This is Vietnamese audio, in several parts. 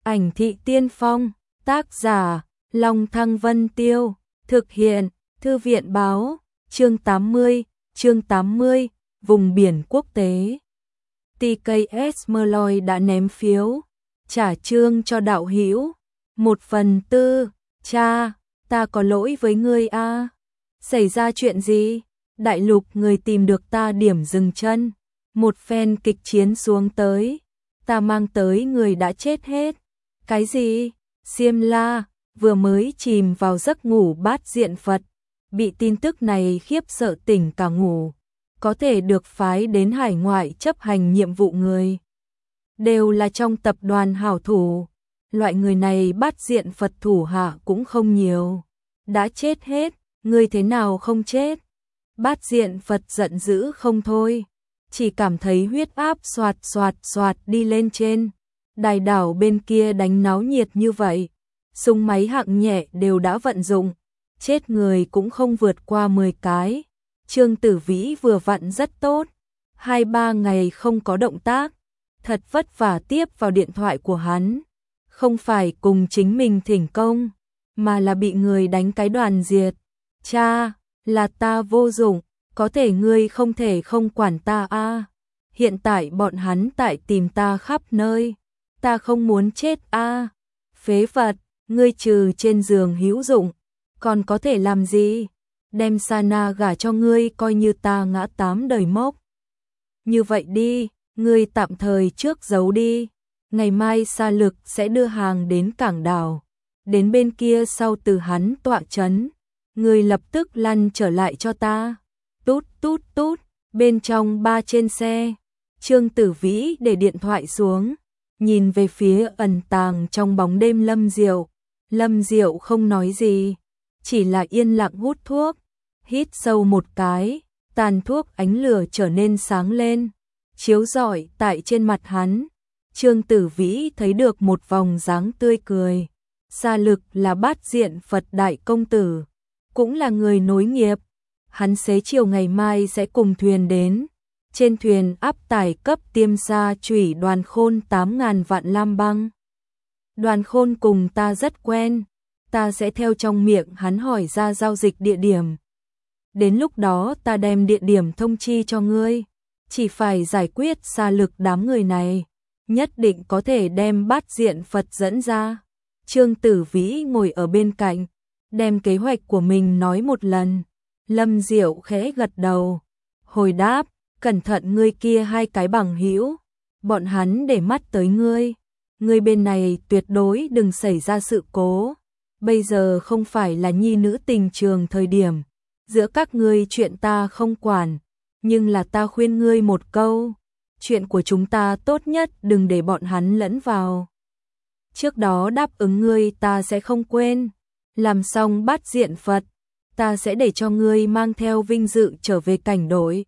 Ảnh thị tiên phong, tác giả, Long Thăng Vân Tiêu, thực hiện, Thư viện báo, chương 80, vùng biển quốc tế. TKS Merloi đã ném phiếu, trả chương cho đạo hữu 1/4, cha, ta có lỗi với ngươi a. Xảy ra chuyện gì? Đại lục người tìm được ta điểm dừng chân, một phen kịch chiến xuống tới, ta mang tới người đã chết hết. Cái gì? Xiêm La vừa mới chìm vào giấc ngủ bát diện Phật, bị tin tức này khiếp sợ tỉnh cả ngủ, có thể được phái đến hải ngoại chấp hành nhiệm vụ người đều là trong tập đoàn hảo thủ, loại người này bát diện Phật thủ hạ cũng không nhiều, đã chết hết, ngươi thế nào không chết? Bát diện Phật giận dữ không thôi, chỉ cảm thấy huyết áp xoạt xoạt xoạt đi lên trên. Đài đảo bên kia đánh náo nhiệt như vậy, súng máy hạng nhẹ đều đã vận dụng, chết người cũng không vượt qua 10 cái. Trương Tử Vĩ vừa vặn rất tốt, 2-3 ngày không có động tác, thật vất vả tiếp vào điện thoại của hắn, không phải cùng chính mình thỉnh công, mà là bị người đánh cái đoàn diệt. Cha, là ta vô dụng, có thể ngươi không thể không quản ta a. Hiện tại bọn hắn tại tìm ta khắp nơi, ta không muốn chết a. Phế vật, ngươi trừ trên giường hữu dụng, còn có thể làm gì? Đem Sana gả cho ngươi coi như ta ngã 8 đời mốc. Như vậy đi, ngươi tạm thời trước giấu đi, ngày mai Sa Lực sẽ đưa hàng đến cảng đảo, đến bên kia sau từ hắn tọa chấn, ngươi lập tức lăn trở lại cho ta. Tút tút tút, bên trong ba trên xe, Trương Tử Vĩ để điện thoại xuống, nhìn về phía ẩn tàng trong bóng đêm Lâm Diệu. Lâm Diệu không nói gì, chỉ là yên lặng hút thuốc, hít sâu một cái, tàn thuốc ánh lửa trở nên sáng lên, chiếu rọi tại trên mặt hắn. Trương Tử Vĩ thấy được một vòng dáng tươi cười. Sa Lực là bát diện Phật đại công tử, cũng là người nối nghiệp. Hắn xế chiều ngày mai sẽ cùng thuyền đến. Trên thuyền áp tải cấp tiêm sa chủy Đoàn Khôn 8.000 vạn lam băng. Đoàn Khôn cùng ta rất quen, ta sẽ theo trong miệng hắn hỏi ra giao dịch địa điểm. Đến lúc đó ta đem địa điểm thông chi cho ngươi, chỉ phải giải quyết Sa Lực đám người này, nhất định có thể đem bát diện Phật dẫn ra. Trương Tử Vĩ ngồi ở bên cạnh, đem kế hoạch của mình nói một lần. Lâm Diệu khẽ gật đầu, hồi đáp, cẩn thận ngươi kia hai cái bằng hữu, bọn hắn để mắt tới ngươi. Ngươi bên này tuyệt đối đừng xảy ra sự cố. Bây giờ không phải là nhi nữ tình trường thời điểm, giữa các ngươi chuyện ta không quản, nhưng là ta khuyên ngươi một câu, chuyện của chúng ta tốt nhất đừng để bọn hắn lẫn vào. Trước đó đáp ứng ngươi ta sẽ không quên, làm xong bát diện Phật, ta sẽ để cho ngươi mang theo vinh dự trở về cảnh đội.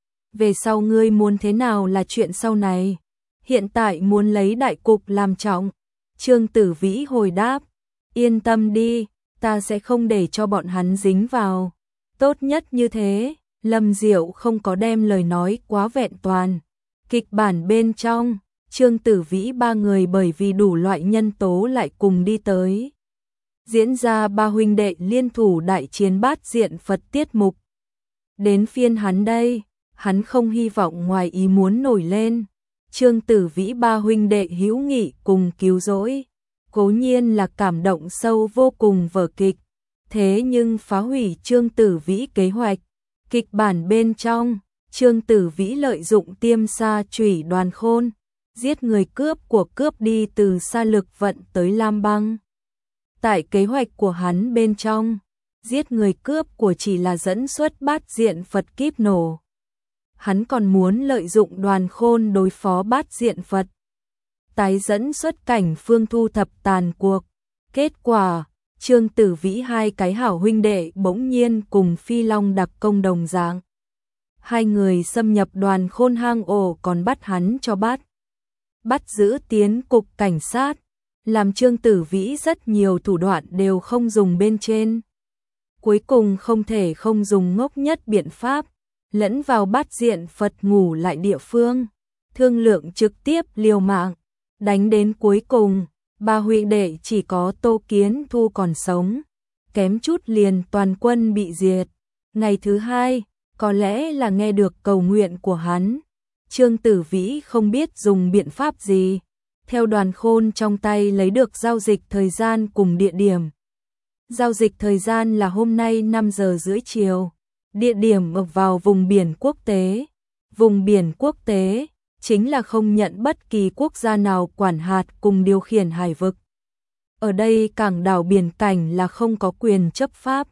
Về sau ngươi muốn thế nào là chuyện sau này, hiện tại muốn lấy đại cục làm trọng. Trương Tử Vĩ hồi đáp, yên tâm đi, ta sẽ không để cho bọn hắn dính vào. Tốt nhất như thế. Lâm Diệu không có đem lời nói quá vẹn toàn. Kịch bản bên trong, Trương Tử Vĩ ba người bởi vì đủ loại nhân tố lại cùng đi tới. Diễn ra ba huynh đệ liên thủ đại chiến bát diện Phật tiết mục. Đến phiên hắn đây, hắn không hy vọng ngoài ý muốn nổi lên. Trương Tử Vĩ ba huynh đệ hữu nghị cùng cứu rỗi, cố nhiên là cảm động sâu vô cùng vở kịch, thế nhưng phá hủy Trương Tử Vĩ kế hoạch. Kịch bản bên trong, Trương Tử Vĩ lợi dụng tiêm sa chủy Đoàn Khôn, giết người cướp của cướp đi từ Sa Lực vận tới Lam Băng. Tại kế hoạch của hắn bên trong, giết người cướp của chỉ là dẫn xuất bát diện Phật kíp nổ. Hắn còn muốn lợi dụng Đoàn Khôn đối phó bát diện Phật, tái dẫn xuất cảnh phương thu thập tàn cuộc. Kết quả, Trương Tử Vĩ hai cái hảo huynh đệ bỗng nhiên cùng Phi Long đặc công đồng dạng. Hai người xâm nhập Đoàn Khôn hang ổ còn bắt hắn cho bắt giữ tiến cục cảnh sát, làm Trương Tử Vĩ rất nhiều thủ đoạn đều không dùng bên trên. Cuối cùng không thể không dùng ngốc nhất biện pháp, lẫn vào bát diện Phật ngủ lại địa phương, thương lượng trực tiếp liều mạng, đánh đến cuối cùng, Ba huynh đệ chỉ có Tô Kiến Thu còn sống, kém chút liền toàn quân bị diệt. Ngày thứ hai, có lẽ là nghe được cầu nguyện của hắn, Trương Tử Vĩ không biết dùng biện pháp gì, theo Đoàn Khôn trong tay lấy được giao dịch thời gian cùng địa điểm. Giao dịch thời gian là hôm nay 5 giờ rưỡi chiều, địa điểm ở vào vùng biển quốc tế. Vùng biển quốc tế chính là không nhận bất kỳ quốc gia nào quản hạt cùng điều khiển hải vực. Ở đây cảng đảo biển cảnh là không có quyền chấp pháp.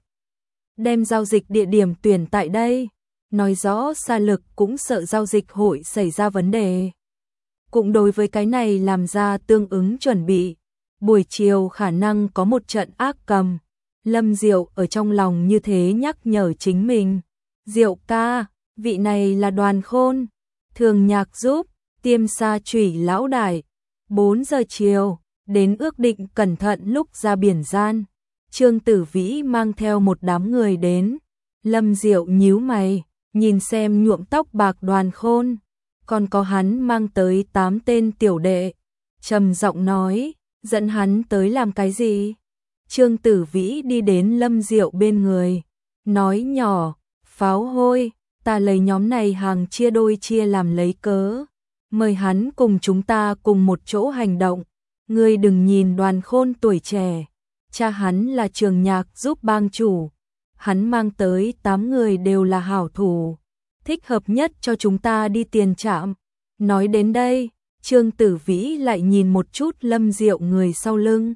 Đem giao dịch địa điểm tuyển tại đây, nói rõ Sa Lực cũng sợ giao dịch hội xảy ra vấn đề. Cũng đối với cái này làm ra tương ứng chuẩn bị. Buổi chiều khả năng có một trận ác cầm. Lâm Diệu ở trong lòng như thế nhắc nhở chính mình. Diệu ca, vị này là Đoàn Khôn, thường nhạc giúp, Tiêm Sa Chủy lão đại. 4 giờ chiều, đến ước định cẩn thận lúc ra biển gian. Trương Tử Vĩ mang theo một đám người đến. Lâm Diệu nhíu mày, nhìn xem nhuộm tóc bạc Đoàn Khôn, còn có hắn mang tới 8 tên tiểu đệ. Trầm giọng nói, dẫn hắn tới làm cái gì? Trương Tử Vĩ đi đến Lâm Diệu bên người, nói nhỏ, pháo hôi, ta lấy nhóm này hàng chia đôi chia làm lấy cớ. Mời hắn cùng chúng ta cùng một chỗ hành động. Ngươi đừng nhìn Đoàn Khôn tuổi trẻ, cha hắn là Trường Nhạc giúp bang chủ. Hắn mang tới 8 người đều là hảo thủ, thích hợp nhất cho chúng ta đi tiền trạm. Nói đến đây, Trương Tử Vĩ lại nhìn một chút Lâm Diệu người sau lưng.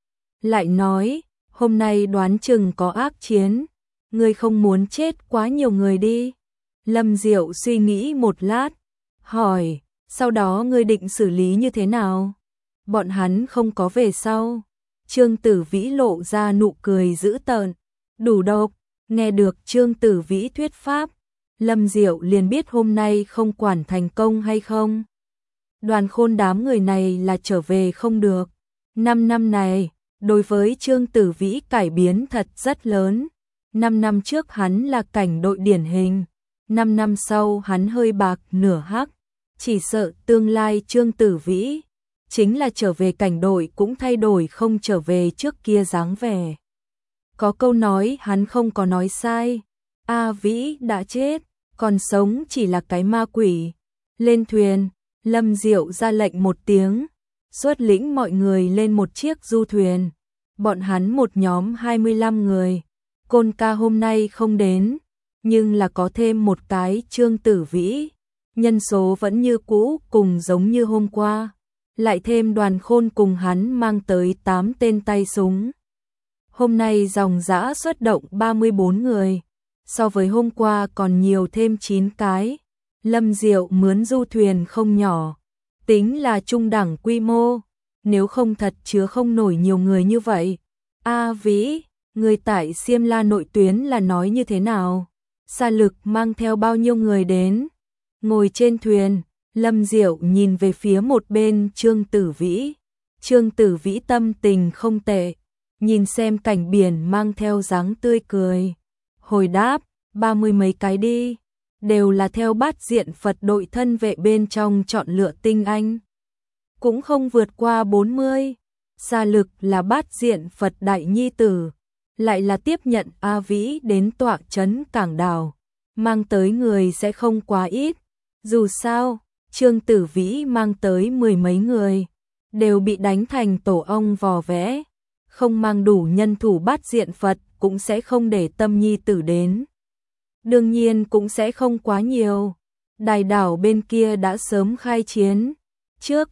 Lại nói, hôm nay đoán chừng có ác chiến, ngươi không muốn chết quá nhiều người đi. Lâm Diệu suy nghĩ một lát, hỏi, sau đó ngươi định xử lý như thế nào? Bọn hắn không có về sau. Trương Tử Vĩ lộ ra nụ cười dữ tợn, đủ độc. Nghe được Trương Tử Vĩ thuyết pháp, Lâm Diệu liền biết hôm nay không quản thành công hay không. Đoàn Khôn đám người này là trở về không được. 5 năm này, đối với Trương Tử Vĩ cải biến thật rất lớn. 5 năm trước hắn là cảnh đội điển hình, 5 năm sau hắn hơi bạc nửa hắc. Chỉ sợ tương lai Trương Tử Vĩ chính là trở về cảnh đội cũng thay đổi không trở về trước kia dáng vẻ. Có câu nói hắn không có nói sai, A Vĩ đã chết, còn sống chỉ là cái ma quỷ. Lên thuyền, Lâm Diệu ra lệnh một tiếng, xuất lĩnh mọi người lên một chiếc du thuyền. Bọn hắn một nhóm 25 người, Côn ca hôm nay không đến, nhưng là có thêm một cái Trương Tử Vĩ. Nhân số vẫn như cũ cùng giống như hôm qua, lại thêm Đoàn Khôn cùng hắn mang tới 8 tên tay súng. Hôm nay dòng dã xuất động 34 người, so với hôm qua còn nhiều thêm 9 cái. Lâm Diệu mướn du thuyền không nhỏ, tính là trung đẳng quy mô, nếu không thật chứa không nổi nhiều người như vậy. A Vĩ, người tại Xiêm La nội tuyến là nói như thế nào? Sa Lực mang theo bao nhiêu người đến? Ngồi trên thuyền, Lâm Diệu nhìn về phía một bên Trương Tử Vĩ. Trương Tử Vĩ tâm tình không tệ, nhìn xem cảnh biển mang theo dáng tươi cười. Hồi đáp, 30 mấy cái đi, đều là theo Bát Diện Phật đội thân vệ bên trong chọn lựa tinh anh. Cũng không vượt qua 40. Sa Lực là Bát Diện Phật đại nhi tử, lại là tiếp nhận A Vĩ đến tọa trấn cảng đảo, mang tới người sẽ không quá ít. Dù sao, Trương Tử Vĩ mang tới 10 mấy người, đều bị đánh thành tổ ong vò vẽ, không mang đủ nhân thủ Bát Diện Phật cũng sẽ không để tâm nhi tử đến. Đương nhiên cũng sẽ không quá nhiều. Đài đảo bên kia đã sớm khai chiến, trước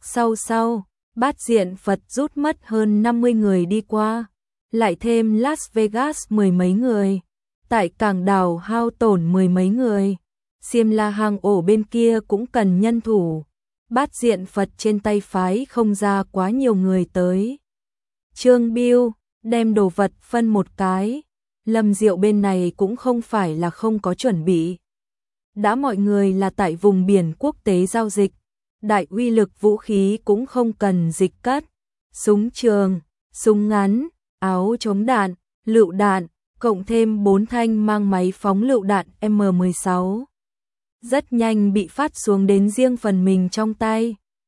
sau, Bát Diện Phật rút mất hơn 50 người đi qua, lại thêm Las Vegas 10 mấy người, tại cảng đảo hao tổn 10 mấy người. Xiêm La hang ổ bên kia cũng cần nhân thủ, Bát Diện Phật trên tay phái không ra quá nhiều người tới. Trương Biêu đem đồ vật phân một cái, Lâm Diệu bên này cũng không phải là không có chuẩn bị. Đã mọi người là tại vùng biển quốc tế giao dịch, đại uy lực vũ khí cũng không cần dịch cất, súng trường, súng ngắn, áo chống đạn, lựu đạn, cộng thêm 4 thanh mang máy phóng lựu đạn M16. Rất nhanh bị phát xuống đến riêng phần mình trong tay.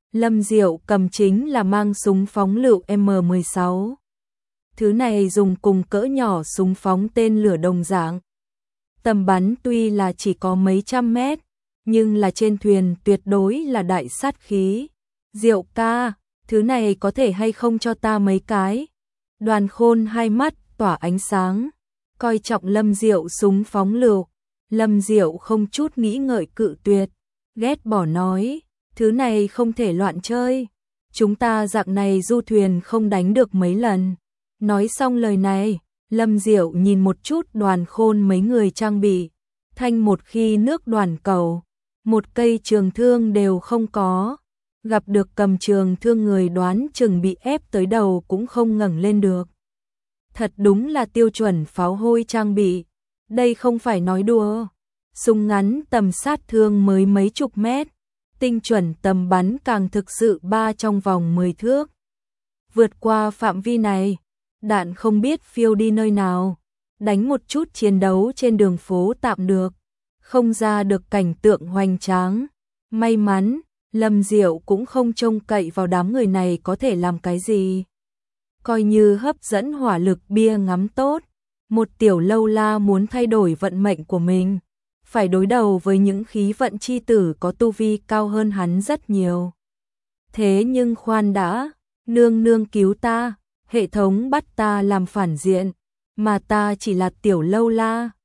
Lâm Diệu cầm chính là mang súng phóng lựu M16. Thứ này dùng cùng cỡ nhỏ súng phóng tên lửa đồng dạng. Tầm bắn tuy là chỉ có mấy trăm mét, nhưng là trên thuyền tuyệt đối là đại sát khí. Diệu ca, thứ này có thể hay không cho ta mấy cái? Đoàn Khôn hai mắt tỏa ánh sáng, coi trọng Lâm Diệu súng phóng lựu. Lâm Diệu không chút nghĩ ngợi cự tuyệt, ghét bỏ nói, thứ này không thể loạn chơi. Chúng ta dạng này du thuyền không đánh được mấy lần. Nói xong lời này, Lâm Diệu nhìn một chút Đoàn Khôn mấy người trang bị, thanh một khi nước đoàn cầu, một cây trường thương đều không có. Gặp được cầm trường thương người đoán chừng bị ép tới đầu cũng không ngẩng lên được. Thật đúng là tiêu chuẩn pháo hôi trang bị, đây không phải nói đùa. Súng ngắn tầm sát thương mới mấy chục mét, tinh chuẩn tầm bắn càng thực sự ba trong vòng 10 thước. Vượt qua phạm vi này, đạn không biết phiêu đi nơi nào, đánh một chút chiến đấu trên đường phố tạm được, không ra được cảnh tượng hoành tráng. May mắn, Lâm Diệu cũng không trông cậy vào đám người này có thể làm cái gì. Coi như hấp dẫn hỏa lực bia ngắm tốt, một tiểu lâu la muốn thay đổi vận mệnh của mình, phải đối đầu với những khí vận chi tử có tu vi cao hơn hắn rất nhiều. Thế nhưng khoan đã, nương nương cứu ta, hệ thống bắt ta làm phản diện, mà ta chỉ là tiểu lâu la,